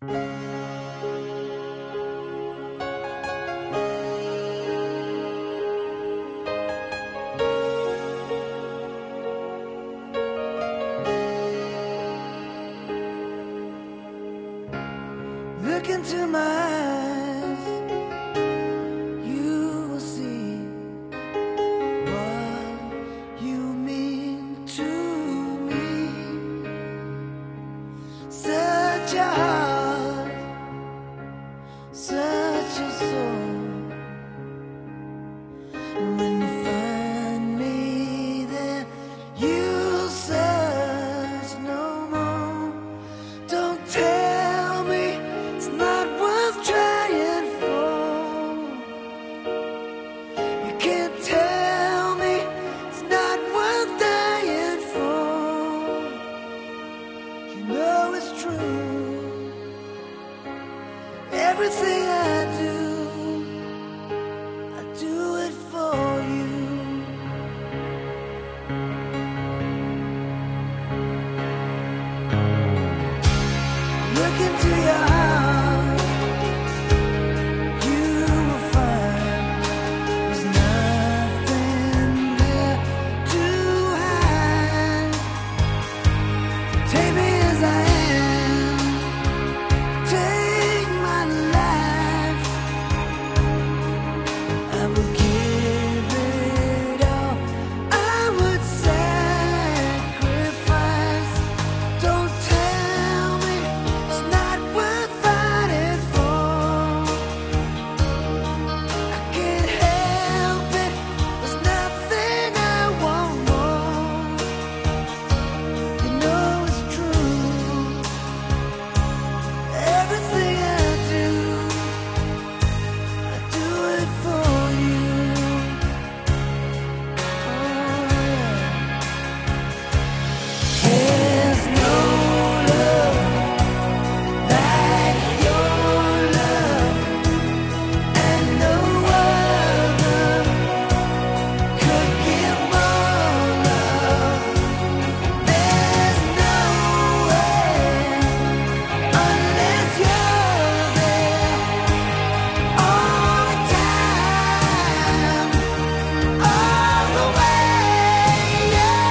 Look into my eyes, you will see what you mean to me. Such a heart, such a soul. And when you find me there, you'll search no more. Don't tell me it's not worth trying for. You can't tell me it's not worth dying for. You know it's true. Everything I do it for you. Look into your heart, you will find there's nothing there to hide. Take me as I am, take my life. I will give it all, I would sacrifice. Don't tell me it's not worth fighting for. I can't help it, there's nothing I want more. You know it's true. Everything I do it for you. There's no love like your love, and no other could give more love. There's no way unless you're there all the time, all the way. Yeah.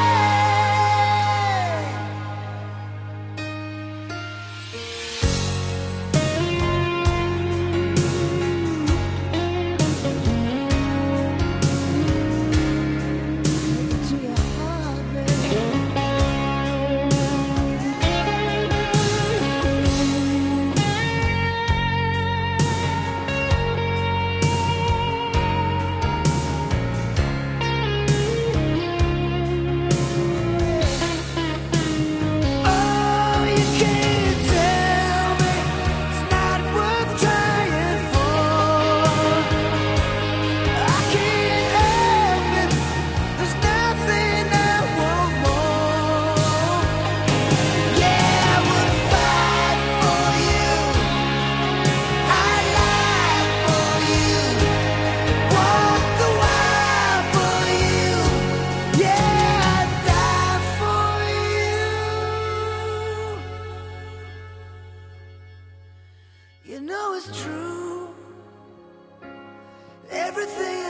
To your heart, baby. Oh, you can't tell me it's not worth trying for. I can't help it, there's nothing I want more. Yeah, I would fight for you, I'd lie for you, walk the wire for you. Yeah, I'd die for you. You know it's true. Everything